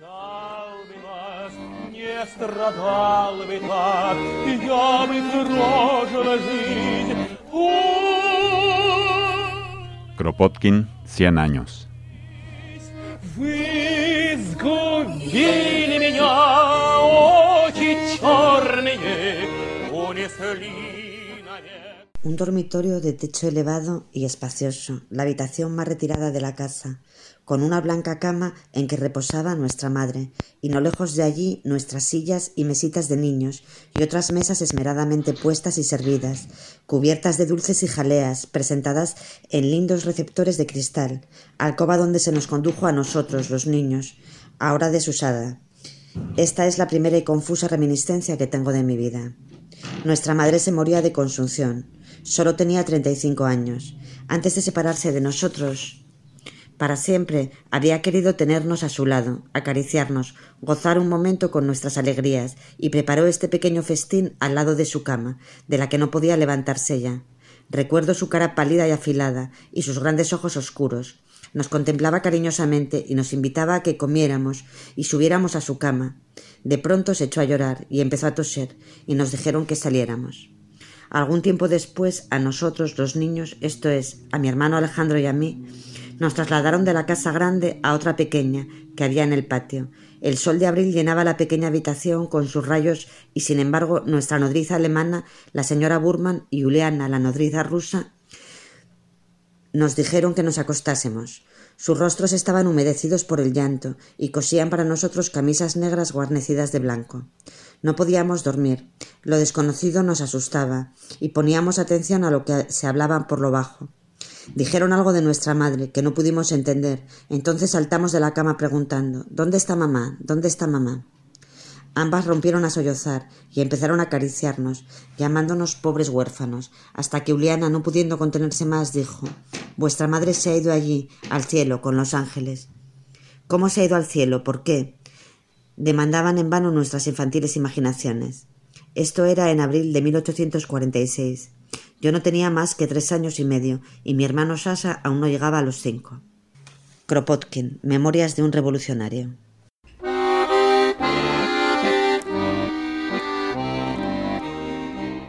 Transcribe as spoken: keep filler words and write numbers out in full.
Kropotkin, cien años. Un dormitorio de techo elevado y espacioso, la habitación más retirada de la casa, con una blanca cama en que reposaba nuestra madre, y no lejos de allí nuestras sillas y mesitas de niños, y otras mesas esmeradamente puestas y servidas, cubiertas de dulces y jaleas, presentadas en lindos receptores de cristal, alcoba donde se nos condujo a nosotros, los niños, ahora desusada. Esta es la primera y confusa reminiscencia que tengo de mi vida. Nuestra madre se moría de consunción. Solo tenía treinta y cinco años. Antes de separarse de nosotros para siempre, había querido tenernos a su lado, acariciarnos, gozar un momento con nuestras alegrías, y preparó este pequeño festín al lado de su cama, de la que no podía levantarse ya. Recuerdo su cara pálida y afilada, y sus grandes ojos oscuros. Nos contemplaba cariñosamente y nos invitaba a que comiéramos y subiéramos a su cama. De pronto se echó a llorar y empezó a toser, y nos dijeron que saliéramos. Algún tiempo después, a nosotros, los niños, esto es, a mi hermano Alejandro y a mí, nos trasladaron de la casa grande a otra pequeña que había en el patio. El sol de abril llenaba la pequeña habitación con sus rayos y, sin embargo, nuestra nodriza alemana, la señora Burman, y Juliana, la nodriza rusa, nos dijeron que nos acostásemos. Sus rostros estaban humedecidos por el llanto y cosían para nosotros camisas negras guarnecidas de blanco. No podíamos dormir. Lo desconocido nos asustaba y poníamos atención a lo que se hablaba por lo bajo. Dijeron algo de nuestra madre que no pudimos entender. Entonces saltamos de la cama preguntando: ¿Dónde está mamá? ¿Dónde está mamá? Ambas rompieron a sollozar y empezaron a acariciarnos, llamándonos pobres huérfanos, hasta que Juliana, no pudiendo contenerse más, dijo: «Vuestra madre se ha ido allí, al cielo, con los ángeles». ¿Cómo se ha ido al cielo? ¿Por qué? Demandaban en vano nuestras infantiles imaginaciones. Esto era en abril de mil ochocientos cuarenta y seis. Yo no tenía más que tres años y medio, y mi hermano Sasha aún no llegaba a los cinco. Kropotkin, Memorias de un revolucionario.